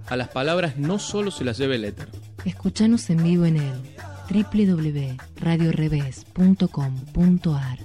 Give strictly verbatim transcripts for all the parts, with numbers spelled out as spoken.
A las palabras no solo se las lleve el éter. Escuchanos en vivo en el doble u doble u doble u punto radio revés punto com punto a r.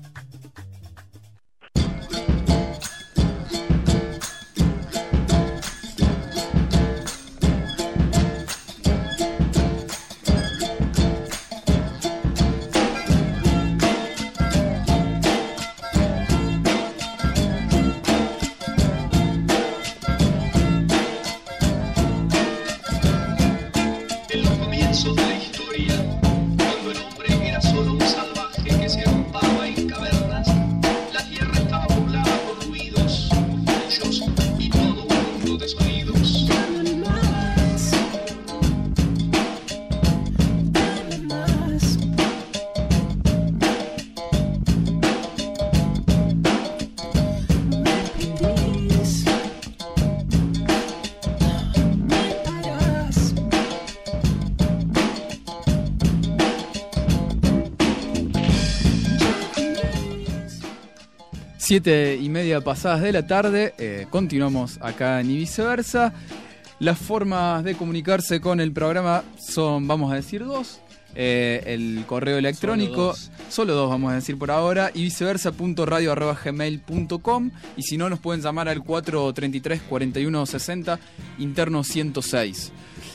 Siete y media pasadas de la tarde, eh, continuamos acá en Y Viceversa. Las formas de comunicarse con el programa son, vamos a decir, dos. Eh, el correo electrónico, solo dos. solo dos vamos a decir por ahora, y viceversa punto radio arroba gmail punto com, y si no nos pueden llamar al cuatro treinta y tres, cuarenta y uno sesenta, interno ciento seis.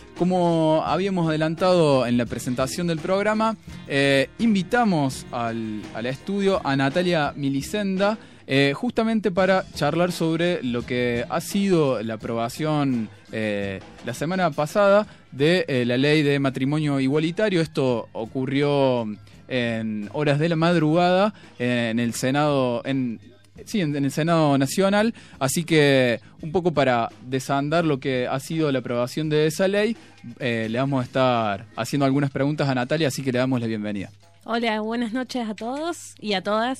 Como habíamos adelantado en la presentación del programa, eh, invitamos al, al estudio a Natalia Milicenda, Eh, justamente para charlar sobre lo que ha sido la aprobación eh, la semana pasada de eh, la ley de matrimonio igualitario. Esto ocurrió en horas de la madrugada eh, en el Senado, en, sí, en, en el Senado Nacional, así que un poco para desandar lo que ha sido la aprobación de esa ley, eh, le vamos a estar haciendo algunas preguntas a Natalia, así que le damos la bienvenida. Hola, buenas noches a todos y a todas,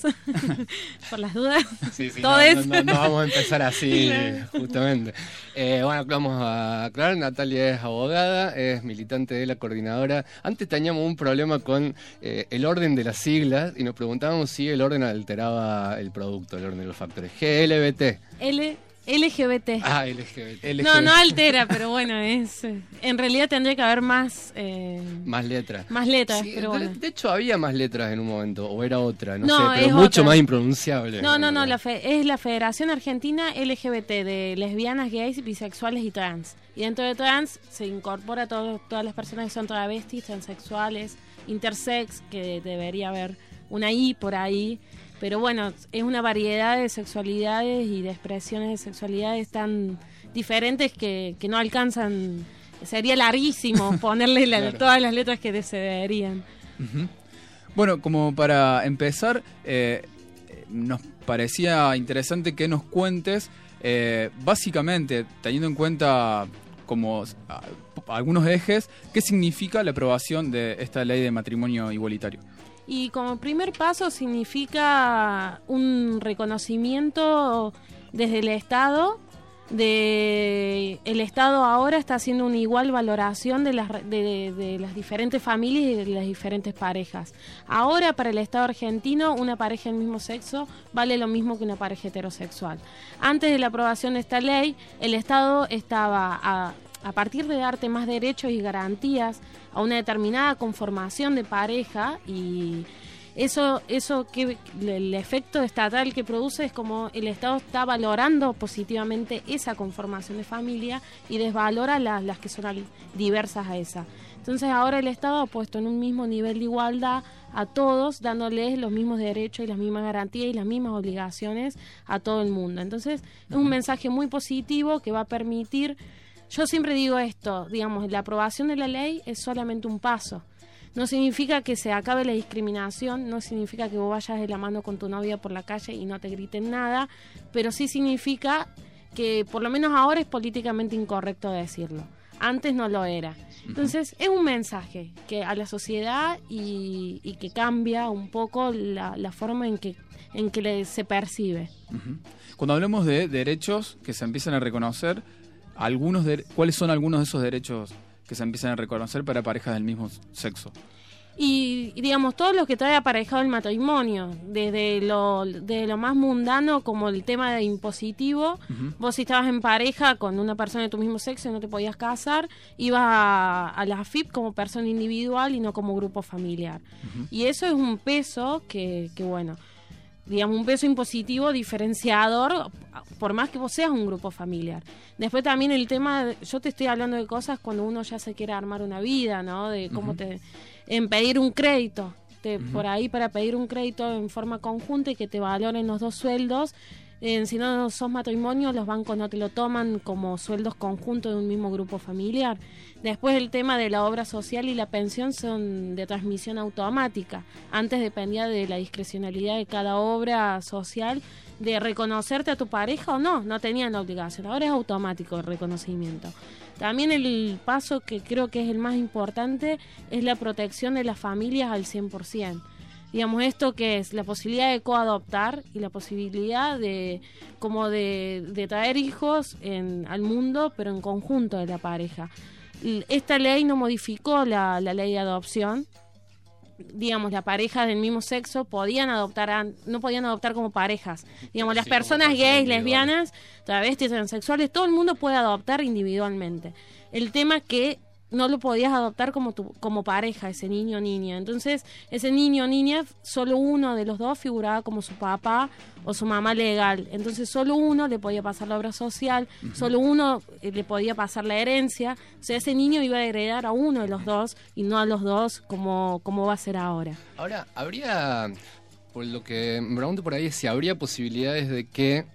por las dudas. Sí, sí, no, no, no, no vamos a empezar así, justamente. Eh, bueno, vamos a aclarar, Natalia es abogada, es militante de la coordinadora. Antes teníamos un problema con eh, el orden de las siglas y nos preguntábamos si el orden alteraba el producto, el orden de los factores. G L B T. L... L G B T. Ah, L G B T. No, no altera, pero bueno, es en realidad tendría que haber más... Eh, más letras. Más letras, sí, pero de, bueno. De hecho, había más letras en un momento, o era otra, no, no sé, pero es mucho otra. más impronunciable. No, no, no, la fe, es la Federación Argentina L G B T, de lesbianas, gays, bisexuales y trans. Y dentro de trans se incorpora todo, todas las personas que son travestis, transexuales, intersex, que debería haber una I por ahí. Pero bueno, es una variedad de sexualidades y de expresiones de sexualidades tan diferentes que, que no alcanzan. Sería larguísimo ponerle la, claro. todas las letras que se deberían. Uh-huh. Bueno, como para empezar, eh, nos parecía interesante que nos cuentes, eh, básicamente, teniendo en cuenta como a, algunos ejes, qué significa la aprobación de esta ley de matrimonio igualitario. Y como primer paso significa un reconocimiento desde el Estado, de el Estado ahora está haciendo una igual valoración de las, de, de, de las diferentes familias y de las diferentes parejas. Ahora para el Estado argentino una pareja del mismo sexo vale lo mismo que una pareja heterosexual. Antes de la aprobación de esta ley, el Estado estaba a, a partir de darte más derechos y garantías a una determinada conformación de pareja, y eso eso que el efecto estatal que produce es como el Estado está valorando positivamente esa conformación de familia y desvalora las, las que son diversas a esa. Entonces ahora el Estado ha puesto en un mismo nivel de igualdad a todos, dándoles los mismos derechos y las mismas garantías y las mismas obligaciones a todo el mundo. Entonces es un mensaje muy positivo que va a permitir. Yo siempre digo esto, digamos, la aprobación de la ley es solamente un paso. No significa que se acabe la discriminación, no significa que vos vayas de la mano con tu novia por la calle y no te griten nada, pero sí significa que por lo menos ahora es políticamente incorrecto decirlo. Antes no lo era. Entonces es un mensaje que a la sociedad y, y que cambia un poco la, la forma en que, en que le, se percibe. Uh-huh. Cuando hablamos de derechos que se empiezan a reconocer, algunos de, ¿cuáles son algunos de esos derechos que se empiezan a reconocer para parejas del mismo sexo? Y, y digamos, todo lo que trae aparejado el matrimonio, desde lo, de lo más mundano como el tema de impositivo. Uh-huh. Vos si estabas en pareja con una persona de tu mismo sexo y no te podías casar, ibas a, a la A F I P como persona individual y no como grupo familiar. Uh-huh. Y eso es un peso que, que, bueno, digamos, un peso impositivo diferenciador, por más que vos seas un grupo familiar. Después también el tema, de, yo te estoy hablando de cosas cuando uno ya se quiere armar una vida, ¿no? De cómo uh-huh. te... en pedir un crédito, te, uh-huh. por ahí para pedir un crédito en forma conjunta y que te valoren los dos sueldos. Eh, si no sos matrimonio, los bancos no te lo toman como sueldos conjuntos de un mismo grupo familiar. Después el tema de la obra social y la pensión son de transmisión automática. Antes dependía de la discrecionalidad de cada obra social de reconocerte a tu pareja o no, no tenían la obligación. Ahora es automático el reconocimiento. También el paso que creo que es el más importante es la protección de las familias al cien por ciento. Digamos, esto que es la posibilidad de coadoptar y la posibilidad de como de, de traer hijos en, al mundo, pero en conjunto de la pareja. Esta ley no modificó la, la ley de adopción. Digamos, las parejas del mismo sexo podían adoptar, a, no podían adoptar como parejas. Digamos, las sí, personas gays, lesbianas, travestis, transexuales, todo el mundo puede adoptar individualmente. El tema que no lo podías adoptar como tu, como pareja, ese niño o niña. Entonces, ese niño o niña, solo uno de los dos figuraba como su papá o su mamá legal. Entonces, solo uno le podía pasar la obra social, uh-huh. solo uno eh, le podía pasar la herencia. O sea, ese niño iba a heredar a uno de los dos y no a los dos como, como va a ser ahora. Ahora, habría, por lo que me pregunto por ahí, es si habría posibilidades de que...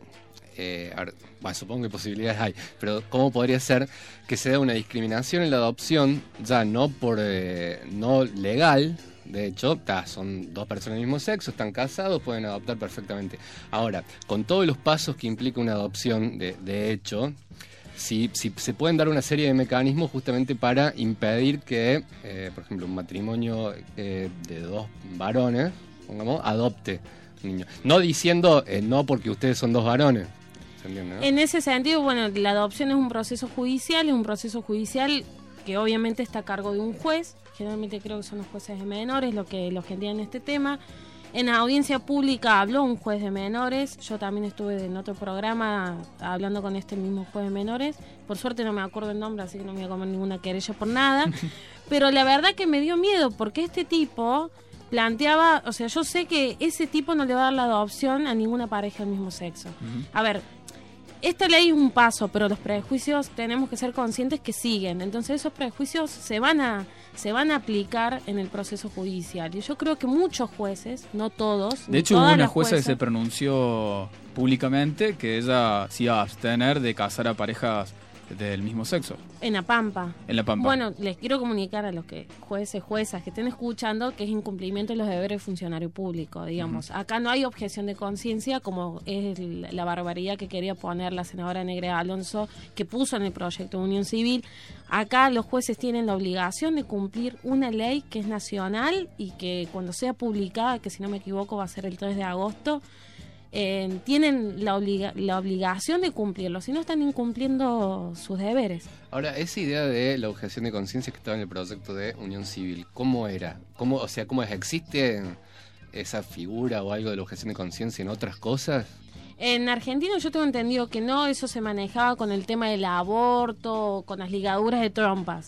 Eh, a ver, bueno, supongo que posibilidades hay, pero ¿cómo podría ser que se dé una discriminación en la adopción, ya no por eh, no legal? De hecho, ta, son dos personas del mismo sexo, están casados, pueden adoptar perfectamente. Ahora, con todos los pasos que implica una adopción, de, de hecho, si, si se pueden dar una serie de mecanismos justamente para impedir que, eh, por ejemplo, un matrimonio eh, de dos varones, pongamos, adopte un niño. No diciendo eh, no porque ustedes son dos varones. ¿No? En ese sentido, bueno, la adopción es un proceso judicial, es un proceso judicial que obviamente está a cargo de un juez, generalmente creo que son los jueces de menores lo que, los que entienden este tema. En la audiencia pública habló un juez de menores, yo también estuve en otro programa hablando con este mismo juez de menores, por suerte no me acuerdo el nombre, así que no me voy a comer ninguna querella por nada, pero la verdad que me dio miedo, porque este tipo... planteaba, o sea, yo sé que ese tipo no le va a dar la adopción a ninguna pareja del mismo sexo. Uh-huh. A ver, esta ley es un paso, pero los prejuicios tenemos que ser conscientes que siguen. Entonces esos prejuicios se van a se van a aplicar en el proceso judicial. Y yo creo que muchos jueces, no todos... De hecho, hubo una jueza que se pronunció públicamente que ella se iba a abstener de casar a parejas del mismo sexo. En La Pampa. En La Pampa. Bueno, les quiero comunicar a los que jueces, juezas que estén escuchando que es incumplimiento de los deberes de funcionario público, digamos. Uh-huh. Acá no hay objeción de conciencia, como es el, la barbaridad que quería poner la senadora Negra Alonso, que puso en el proyecto de unión civil. Acá los jueces tienen la obligación de cumplir una ley que es nacional y que cuando sea publicada, que si no me equivoco va a ser el tres de agosto, Eh, tienen la, obliga- la obligación de cumplirlo, si no están incumpliendo sus deberes. Ahora, esa idea de la objeción de conciencia que estaba en el proyecto de unión civil, ¿cómo era? ¿Cómo, o sea, ¿cómo es? ¿Existe esa figura o algo de la objeción de conciencia en otras cosas? En Argentina yo tengo entendido que no, eso se manejaba con el tema del aborto, con las ligaduras de trompas.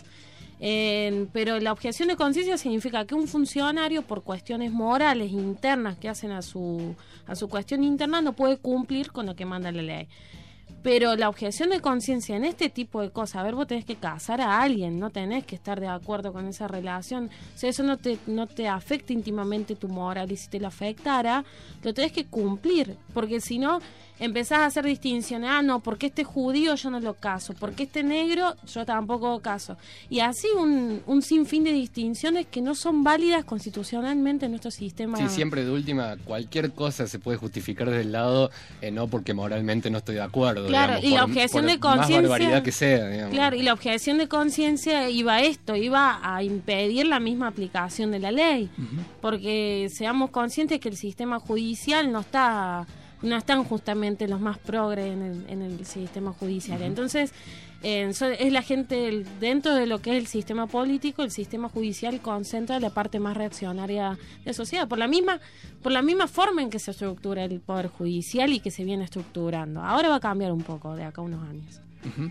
Eh, pero la objeción de conciencia significa que un funcionario, por cuestiones morales internas que hacen a su a su cuestión interna, no puede cumplir con lo que manda la ley. Pero la objeción de conciencia en este tipo de cosas, a ver, vos tenés que casar a alguien, no tenés que estar de acuerdo con esa relación, o sea, eso no te, no te afecta íntimamente tu moral, y si te lo afectara, lo tenés que cumplir, porque si no, empezás a hacer distinciones, ah, no, porque este judío yo no lo caso, porque este negro yo tampoco caso, y así un, un sinfín de distinciones que no son válidas constitucionalmente en nuestro sistema. Sí, siempre de última, cualquier cosa se puede justificar del lado, eh, no porque moralmente no estoy de acuerdo. Claro, digamos, y la por, objeción por de conciencia, más barbaridad que sea, digamos. Claro, y la objeción de conciencia iba a esto, iba a impedir la misma aplicación de la ley, uh-huh. porque seamos conscientes que el sistema judicial no está no están justamente los más progres en el, en el sistema judicial. Uh-huh. Entonces, eh, es la gente, el, dentro de lo que es el sistema político, el sistema judicial concentra la parte más reaccionaria de la sociedad, por la misma, por la misma forma en que se estructura el Poder Judicial y que se viene estructurando. Ahora va a cambiar un poco de acá a unos años. Uh-huh.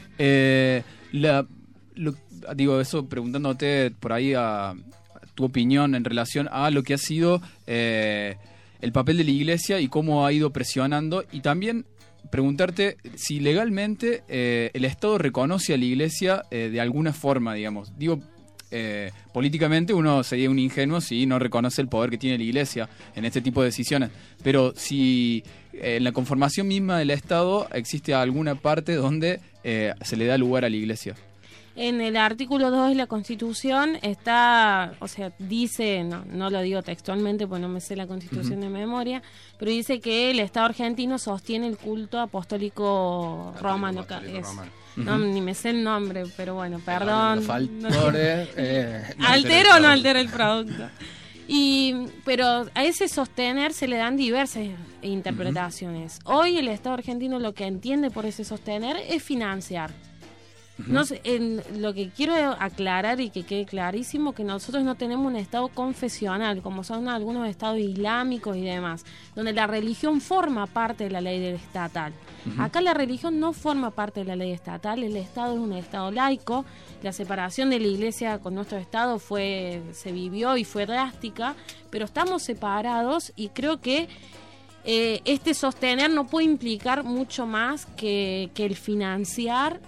eh, la, lo, digo, eso preguntándote por ahí a, a tu opinión en relación a lo que ha sido eh, el papel de la Iglesia y cómo ha ido presionando, y también preguntarte si legalmente eh, el Estado reconoce a la Iglesia eh, de alguna forma, digamos. Digo, eh, políticamente uno sería un ingenuo si no reconoce el poder que tiene la Iglesia en este tipo de decisiones, pero si eh, en la conformación misma del Estado existe alguna parte donde eh, se le da lugar a la Iglesia. En el artículo dos de la Constitución está, o sea, dice, no, no lo digo textualmente porque no me sé la Constitución uh-huh. de memoria, pero dice que el Estado argentino sostiene el culto apostólico romano. Apostólico es, romano. No, uh-huh. ni me sé el nombre, pero bueno, perdón. No, no, eh, no ¿Altero o no altera el producto? Y, pero a ese sostener se le dan diversas interpretaciones. Uh-huh. Hoy el Estado argentino lo que entiende por ese sostener es financiar. No sé, en, lo que quiero aclarar y que quede clarísimo, que nosotros no tenemos un estado confesional como son algunos estados islámicos y demás, donde la religión forma parte de la ley del estatal. Uh-huh. Acá la religión no forma parte de la ley estatal, el Estado es un Estado laico, la separación de la Iglesia con nuestro Estado fue se vivió y fue drástica, pero estamos separados y creo que eh, este sostener no puede implicar mucho más que, que el financiar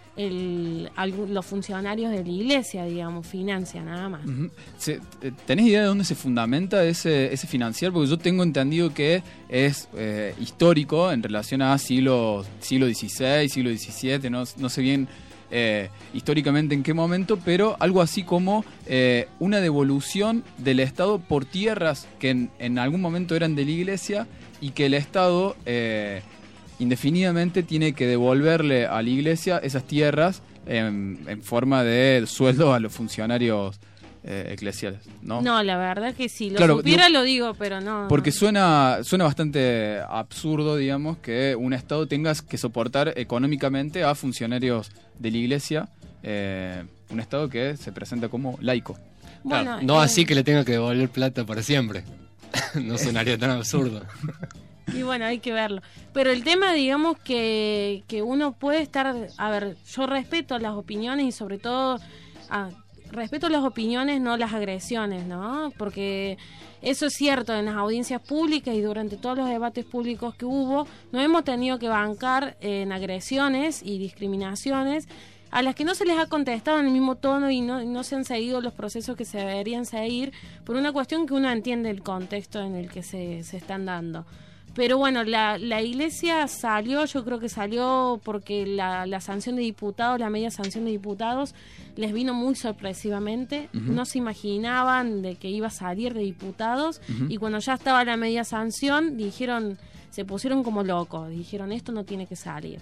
El, los funcionarios de la Iglesia, digamos, financian nada más. Uh-huh. Se, ¿Tenés idea de dónde se fundamenta ese, ese financiar? Porque yo tengo entendido que es eh, histórico en relación a siglo, siglo dieciséis, siglo diecisiete, no, no sé bien eh, históricamente en qué momento, pero algo así como eh, una devolución del Estado por tierras que en, en algún momento eran de la Iglesia y que el Estado Eh, indefinidamente tiene que devolverle a la Iglesia esas tierras en, en forma de sueldo a los funcionarios eh, eclesiales, ¿no? No, la verdad que sí, lo claro, supiera digo, lo digo, pero no. Porque suena suena bastante absurdo, digamos, que un Estado tenga que soportar económicamente a funcionarios de la Iglesia, eh, un Estado que se presenta como laico. Bueno, claro, no eh... así que le tenga que devolver plata para siempre. No sonaría tan absurdo. Y bueno, hay que verlo. Pero el tema, digamos, que, que uno puede estar... A ver, yo respeto las opiniones y sobre todo... Ah, respeto las opiniones, no las agresiones, ¿no? Porque eso es cierto, en las audiencias públicas y durante todos los debates públicos que hubo, nos hemos tenido que bancar en agresiones y discriminaciones a las que no se les ha contestado en el mismo tono y no, no se han seguido los procesos que se deberían seguir por una cuestión que uno entiende el contexto en el que se, se están dando. Pero bueno, la, la Iglesia salió, yo creo que salió porque la, la sanción de diputados, la media sanción de diputados, les vino muy sorpresivamente. Uh-huh. No se imaginaban de que iba a salir de diputados. Uh-huh. Y cuando ya estaba la media sanción, dijeron, se pusieron como locos. Dijeron, esto no tiene que salir.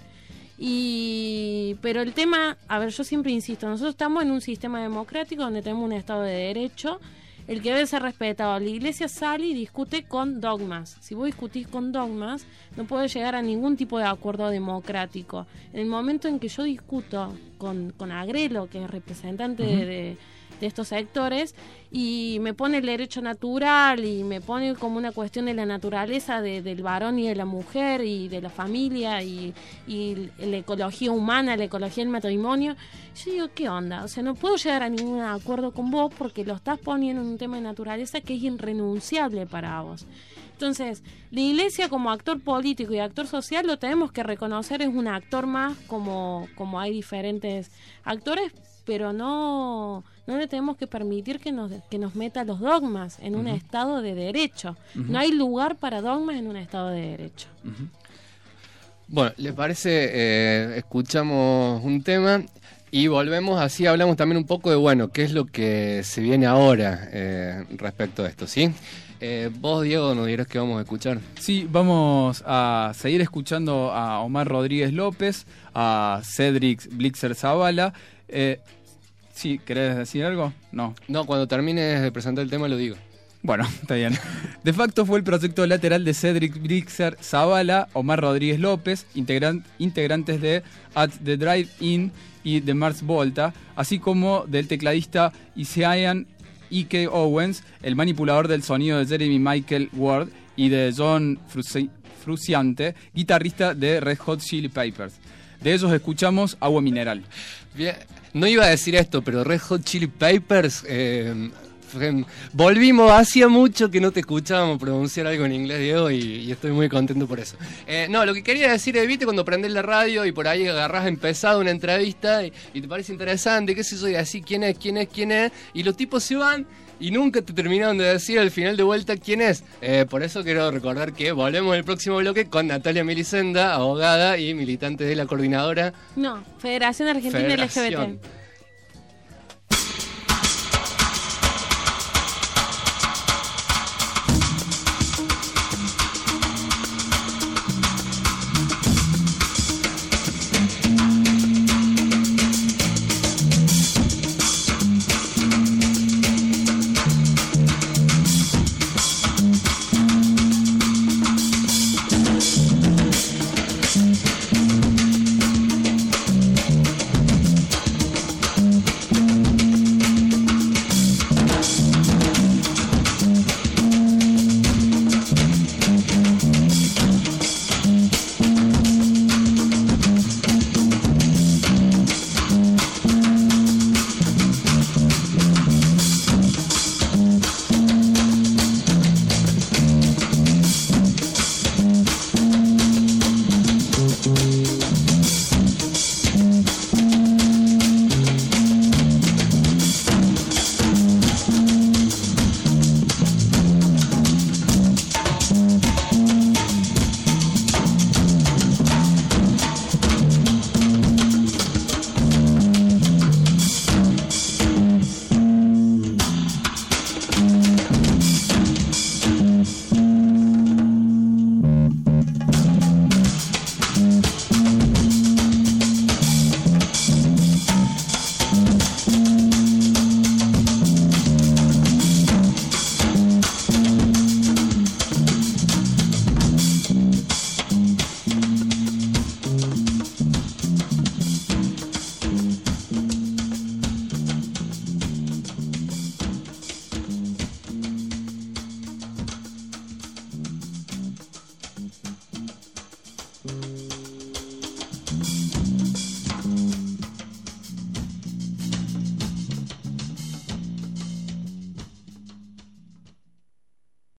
Y pero el tema, a ver, yo siempre insisto, nosotros estamos en un sistema democrático donde tenemos un Estado de Derecho, el que debe ser respetado. La Iglesia sale y discute con dogmas. Si vos discutís con dogmas, no podés llegar a ningún tipo de acuerdo democrático. En el momento en que yo discuto con, con Agrelo, que es representante uh-huh. de, de, de estos sectores, y me pone el derecho natural y me pone como una cuestión de la naturaleza de, del varón y de la mujer y de la familia y, y la ecología humana, la ecología del matrimonio, yo digo, ¿qué onda? O sea, no puedo llegar a ningún acuerdo con vos porque lo estás poniendo en un tema de naturaleza que es irrenunciable para vos. Entonces, la Iglesia como actor político y actor social lo tenemos que reconocer, es un actor más, como, como hay diferentes actores, pero no, no le tenemos que permitir que nos, que nos meta los dogmas en un uh-huh. Estado de derecho. Uh-huh. No hay lugar para dogmas en un Estado de derecho. Uh-huh. Bueno, ¿les parece? Eh, escuchamos un tema y volvemos, así hablamos también un poco de, bueno, qué es lo que se viene ahora eh, respecto a esto, ¿sí? Eh, vos, Diego, nos dirás qué vamos a escuchar. Sí, vamos a seguir escuchando a Omar Rodríguez López, a Cedric Blixer Zavala. Eh, sí, ¿querés decir algo? No. No, cuando termines de presentar el tema lo digo. Bueno, está bien. De facto fue el proyecto lateral de Cedric Brixer Zavala, Omar Rodríguez López, integran, integrantes de At the Drive-In y de Mars Volta, así como del tecladista Isiayan Ike Owens, el manipulador del sonido de Jeremy Michael Ward y de John Frusi- Frusciante, guitarrista de Red Hot Chili Peppers. De ellos escuchamos Agua Mineral. Bien, no iba a decir esto, pero Red Hot Chili Peppers... Eh, volvimos, hacía mucho que no te escuchábamos pronunciar algo en inglés, Diego, y, y estoy muy contento por eso. Eh, no, lo que quería decir es, viste, cuando prendés la radio y por ahí agarrás empezado una entrevista y, y te parece interesante, qué sé yo, y así, quién es, quién es, quién es, y los tipos se van y nunca te terminaron de decir al final de vuelta quién es. Eh, por eso quiero recordar que volvemos el próximo bloque con Natalia Milicenda, abogada y militante de la coordinadora. No, Federación Argentina Federación. L G B T.